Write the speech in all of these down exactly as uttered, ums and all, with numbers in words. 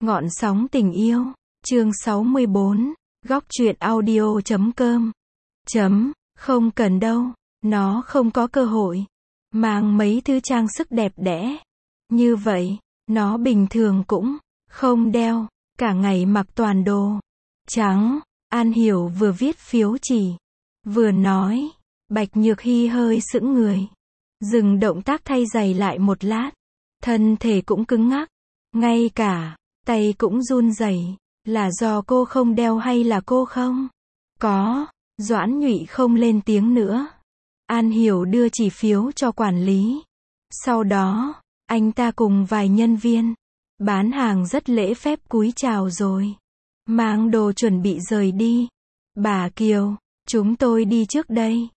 Ngọn sóng tình yêu, chương sáu mươi bốn, góc truyện audio chấm com. Chấm, không cần đâu, nó không có cơ hội. Mang mấy thứ trang sức đẹp đẽ. Như vậy, nó bình thường cũng không đeo, cả ngày mặc toàn đồ trắng. An Hiểu vừa viết phiếu chỉ, vừa nói. Bạch Nhược Hy hơi sững người. Dừng động tác thay giày lại một lát. Thân thể cũng cứng ngắc. Ngay cả tay cũng run rẩy. Là do cô không đeo hay là cô không có? Doãn Nhụy không lên tiếng nữa. An Hiểu đưa chỉ phiếu cho quản lý. Sau đó, anh ta cùng vài nhân viên bán hàng rất lễ phép cúi chào rồi mang đồ chuẩn bị rời đi. Bà Kiều, chúng tôi đi trước đây.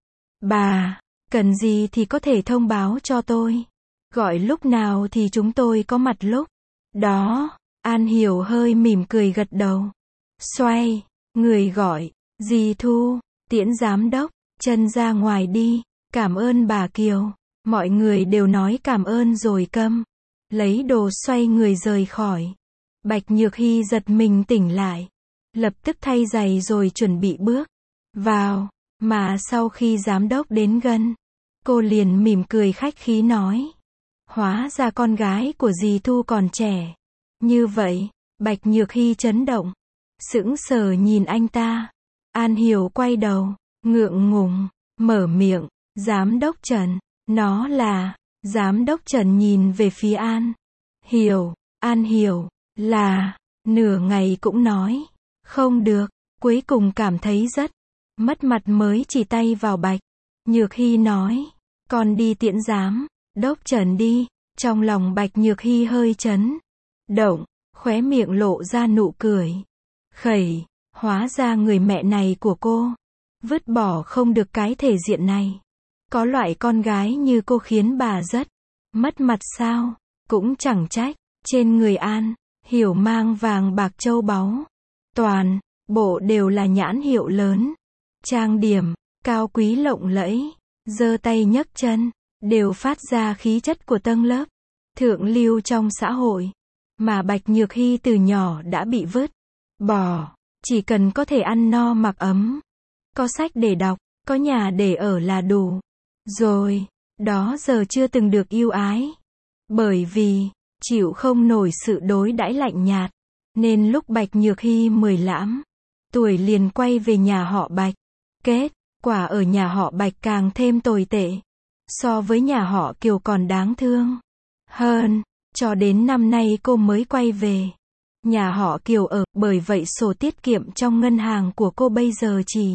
Bà, cần gì thì có thể thông báo cho tôi. Gọi lúc nào thì chúng tôi có mặt lúc đó. An Hiểu hơi mỉm cười gật đầu. Xoay, người gọi, dì Thu, tiễn giám đốc, chân ra ngoài đi. Cảm ơn bà Kiều. Mọi người đều nói cảm ơn rồi câm. Lấy đồ xoay người rời khỏi. Bạch Nhược Hy giật mình tỉnh lại. Lập tức thay giày rồi chuẩn bị bước vào. Mà sau khi giám đốc đến gần, cô liền mỉm cười khách khí nói. Hóa ra con gái của dì Thu còn trẻ. Như vậy, Bạch Nhược Hy chấn động. Sững sờ nhìn anh ta. An Hiểu quay đầu, ngượng ngùng, mở miệng. Giám đốc Trần, nó là... Giám đốc Trần nhìn về phía An Hiểu. An Hiểu, là... Nửa ngày cũng nói. Không được, cuối cùng cảm thấy rất mất mặt mới chỉ tay vào Bạch Nhược Hy nói. Con đi tiễn giám đốc Trần đi. Trong lòng Bạch Nhược Hy hơi chấn động, khóe miệng lộ ra nụ cười khẩy. Hóa ra người mẹ này của cô vứt bỏ không được cái thể diện này. Có loại con gái như cô khiến bà rất mất mặt sao? Cũng chẳng trách. Trên người An Hiểu mang vàng bạc châu báu. Toàn bộ đều là nhãn hiệu lớn. Trang điểm cao quý lộng lẫy. Giơ tay nhấc chân đều phát ra khí chất của tầng lớp thượng lưu trong xã hội. Mà Bạch Nhược Hy từ nhỏ đã bị vứt bỏ. Chỉ cần có thể ăn no mặc ấm, có sách để đọc, có nhà để ở là đủ rồi. Đó giờ chưa từng được yêu ái. Bởi vì chịu không nổi sự đối đãi lạnh nhạt, nên lúc Bạch Nhược Hy mười lăm tuổi liền quay về nhà họ Bạch. Kết quả ở nhà họ Bạch càng thêm tồi tệ. So với nhà họ Kiều còn đáng thương hơn. Cho đến năm nay cô mới quay về nhà họ Kiều ở. Bởi vậy sổ tiết kiệm trong ngân hàng của cô bây giờ chỉ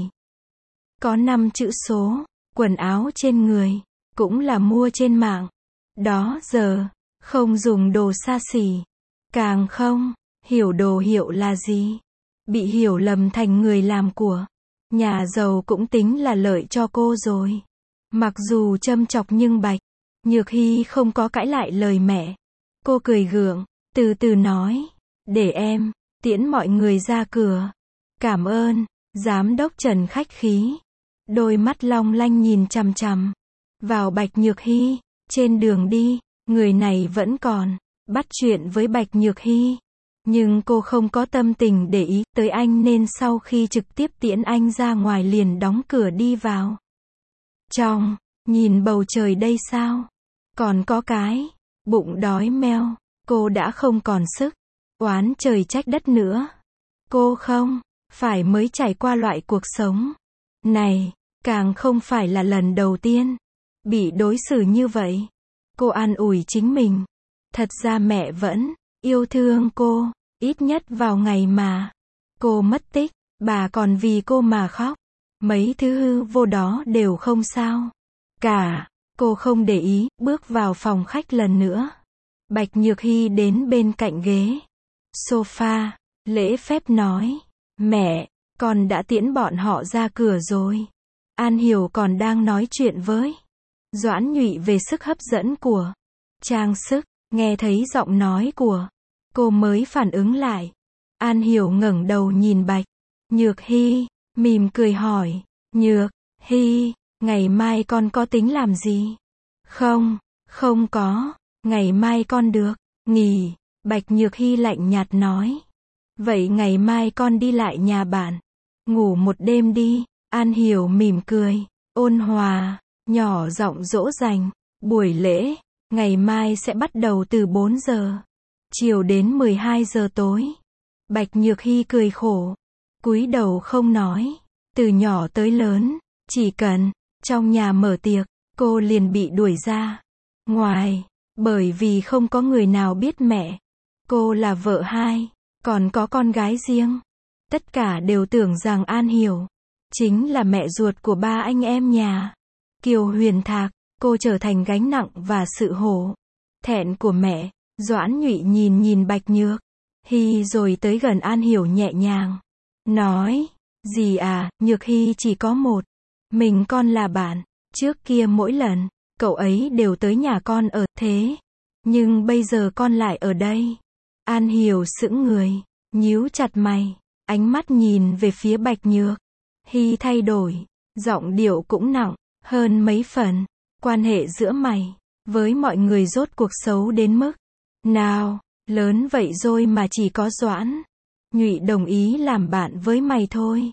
có năm chữ số. Quần áo trên người cũng là mua trên mạng. Đó giờ không dùng đồ xa xỉ, càng không hiểu đồ hiệu là gì. Bị hiểu lầm thành người làm của nhà giàu cũng tính là lợi cho cô rồi. Mặc dù châm chọc nhưng Bạch Nhược Hy không có cãi lại lời mẹ. Cô cười gượng, từ từ nói. Để em tiễn mọi người ra cửa. Cảm ơn. Giám đốc Trần khách khí. Đôi mắt long lanh nhìn chằm chằm vào Bạch Nhược Hy. Trên đường đi, người này vẫn còn bắt chuyện với Bạch Nhược Hy. Nhưng cô không có tâm tình để ý tới anh nên sau khi trực tiếp tiễn anh ra ngoài liền đóng cửa đi vào trong. Nhìn bầu trời đây sao? Còn có cái bụng đói meo. Cô đã không còn sức oán trời trách đất nữa. Cô không phải mới trải qua loại cuộc sống này, càng không phải là lần đầu tiên bị đối xử như vậy. Cô an ủi chính mình. Thật ra mẹ vẫn yêu thương cô. Ít nhất vào ngày mà cô mất tích, bà còn vì cô mà khóc. Mấy thứ hư vô đó đều không sao cả. Cô không để ý, bước vào phòng khách lần nữa. Bạch Nhược Hy đến bên cạnh ghế sofa, lễ phép nói. Mẹ, con đã tiễn bọn họ ra cửa rồi. An Hiểu còn đang nói chuyện với Doãn Nhụy về sức hấp dẫn của trang sức. Nghe thấy giọng nói của cô mới phản ứng lại. An Hiểu ngẩng đầu nhìn Bạch Nhược Hy, mỉm cười hỏi. Nhược Hy, ngày mai con có tính làm gì? Không, không có. Ngày mai con được nghỉ. Bạch Nhược Hy lạnh nhạt nói. Vậy ngày mai con đi lại nhà bạn. Ngủ một đêm đi. An Hiểu mỉm cười. Ôn hòa. Nhỏ giọng dỗ dành. Buổi lễ. Ngày mai sẽ bắt đầu từ bốn giờ. Chiều đến mười hai giờ tối. Bạch Nhược Hy cười khổ. Cúi đầu không nói. Từ nhỏ tới lớn. Chỉ cần. Trong nhà mở tiệc. Cô liền bị đuổi ra. Ngoài. Bởi vì không có người nào biết mẹ. Cô là vợ hai. Còn có con gái riêng. Tất cả đều tưởng rằng An Hiểu chính là mẹ ruột của ba anh em nhà Kiều Huyền Thạc. Cô trở thành gánh nặng và sự hổ thẹn của mẹ. Doãn Nhụy nhìn nhìn Bạch Nhược Hy rồi tới gần An Hiểu nhẹ nhàng. Nói. Dì à, Nhược Hy chỉ có một mình con là bạn. Trước kia mỗi lần cậu ấy đều tới nhà con ở. Thế nhưng bây giờ con lại ở đây. An Hiểu sững người. Nhíu chặt mày. Ánh mắt nhìn về phía Bạch Nhược Hy thay đổi. Giọng điệu cũng nặng hơn mấy phần. Quan hệ giữa mày với mọi người rốt cuộc xấu đến mức nào. Lớn vậy rồi mà chỉ có Doãn Nhụy đồng ý làm bạn với mày thôi.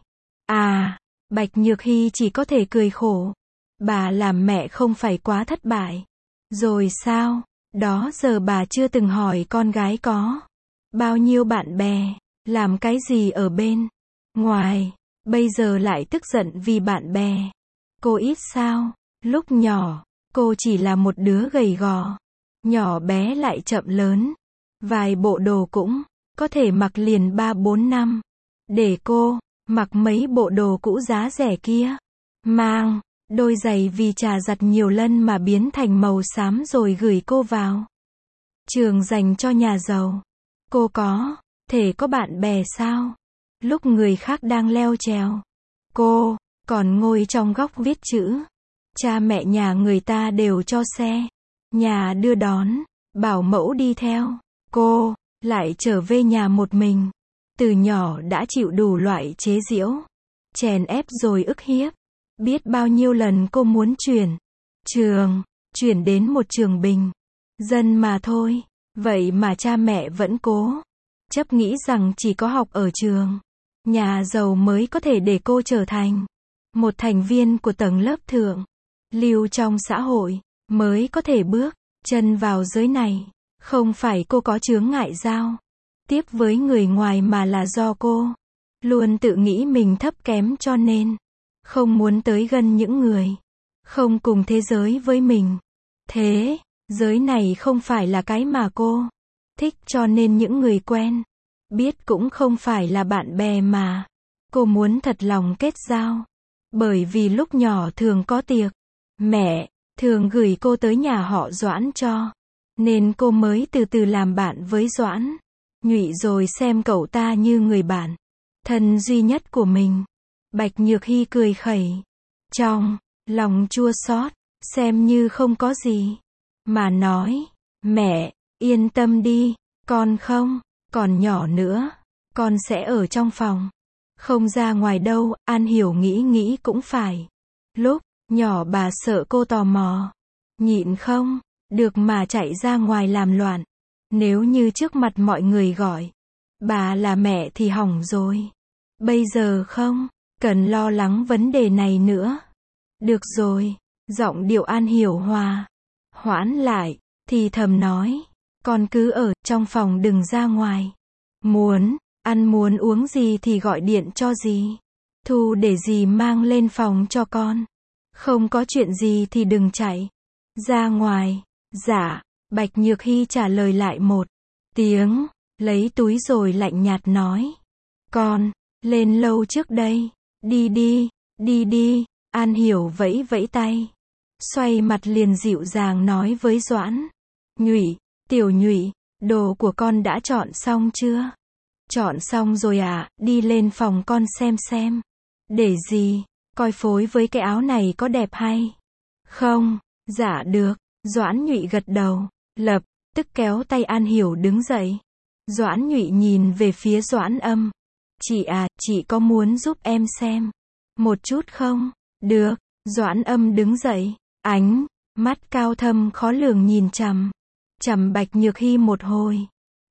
À. Bạch Nhược Hy chỉ có thể cười khổ. Bà làm mẹ không phải quá thất bại rồi sao? Đó giờ bà chưa từng hỏi con gái có bao nhiêu bạn bè, làm cái gì ở bên ngoài, bây giờ lại tức giận vì bạn bè. Cô ít sao? Lúc nhỏ, cô chỉ là một đứa gầy gò, nhỏ bé lại chậm lớn. Vài bộ đồ cũng có thể mặc liền ba bốn năm. Để cô mặc mấy bộ đồ cũ giá rẻ kia. Mang đôi giày vì trà giặt nhiều lần mà biến thành màu xám rồi gửi cô vào trường dành cho nhà giàu. Cô có thể có bạn bè sao? Lúc người khác đang leo trèo, cô còn ngồi trong góc viết chữ. Cha mẹ nhà người ta đều cho xe nhà đưa đón, bảo mẫu đi theo. Cô lại trở về nhà một mình. Từ nhỏ đã chịu đủ loại chế giễu, chèn ép rồi ức hiếp. Biết bao nhiêu lần cô muốn chuyển trường, chuyển đến một trường bình dân mà thôi. Vậy mà cha mẹ vẫn cố chấp nghĩ rằng chỉ có học ở trường nhà giàu mới có thể để cô trở thành một thành viên của tầng lớp thượng lưu trong xã hội, mới có thể bước chân vào giới này. Không phải cô có chướng ngại giao tiếp với người ngoài mà là do cô luôn tự nghĩ mình thấp kém cho nên không muốn tới gần những người không cùng thế giới với mình. Thế giới này không phải là cái mà cô thích, cho nên những người quen biết cũng không phải là bạn bè mà cô muốn thật lòng kết giao. Bởi vì lúc nhỏ thường có tiệc, mẹ thường gửi cô tới nhà họ Doãn cho, nên cô mới từ từ làm bạn với Doãn Nhụy rồi xem cậu ta như người bạn thân duy nhất của mình. Bạch Nhược Hy cười khẩy, trong lòng chua xót, xem như không có gì, mà nói, mẹ, yên tâm đi, con không còn nhỏ nữa, con sẽ ở trong phòng, không ra ngoài đâu. An Hiểu nghĩ nghĩ cũng phải. Lúc nhỏ bà sợ cô tò mò, nhịn không được mà chạy ra ngoài làm loạn. Nếu như trước mặt mọi người gọi bà là mẹ thì hỏng rồi. Bây giờ không cần lo lắng vấn đề này nữa. Được rồi. Giọng điệu An Hiểu hòa hoãn lại, thì thầm nói, con cứ ở trong phòng đừng ra ngoài. Muốn ăn muốn uống gì thì gọi điện cho dì Thu để dì mang lên phòng cho con. Không có chuyện gì thì đừng chạy ra ngoài. Dạ. Bạch Nhược Hy trả lời lại một tiếng, lấy túi rồi lạnh nhạt nói, con lên lâu trước đây. Đi đi, đi đi. An Hiểu vẫy vẫy tay, xoay mặt liền dịu dàng nói với Doãn Nhụy, Tiểu Nhụy, đồ của con đã chọn xong chưa? Chọn xong rồi ạ, à, đi lên phòng con xem xem. Để gì coi phối với cái áo này có đẹp hay không? Dạ được. Doãn Nhụy gật đầu, lập tức kéo tay An Hiểu đứng dậy. Doãn Nhụy nhìn về phía Doãn Âm. Chị à, chị có muốn giúp em xem một chút không? Được. Doãn Âm đứng dậy, ánh mắt cao thâm khó lường nhìn chằm chằm Bạch Nhược Hy một hồi.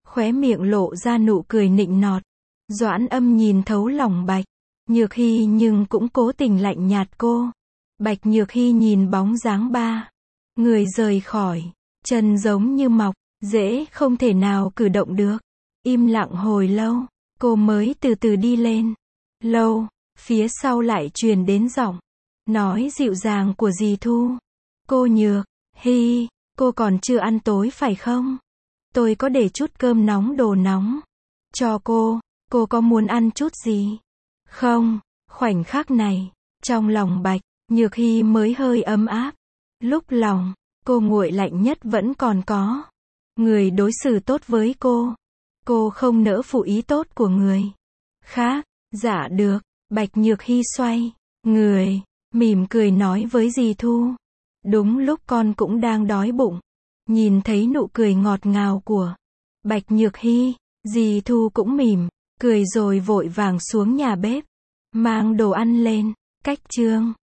khóe miệng lộ ra nụ cười nịnh nọt. Doãn Âm nhìn thấu lòng Bạch Nhược Hy nhưng cũng cố tình lạnh nhạt cô. Bạch Nhược Hy nhìn bóng dáng ba người rời khỏi, chân giống như mọc, dễ không thể nào cử động được. Im lặng hồi lâu, cô mới từ từ đi lên. Lâu, phía sau lại truyền đến giọng nói dịu dàng của dì Thu. Cô Nhược Hy, cô còn chưa ăn tối phải không? Tôi có để chút cơm nóng đồ nóng cho cô, cô có muốn ăn chút gì? Không, khoảnh khắc này, trong lòng Bạch Nhược Hy mới hơi ấm áp. Lúc lòng cô nguội lạnh nhất vẫn còn có người đối xử tốt với cô. Cô không nỡ phụ ý tốt của người khác. Dạ được, Bạch Nhược Hy xoay người, mỉm cười nói với dì Thu. Đúng lúc con cũng đang đói bụng. Nhìn thấy nụ cười ngọt ngào của Bạch Nhược Hy, dì Thu cũng mỉm cười rồi vội vàng xuống nhà bếp mang đồ ăn lên. Cách chương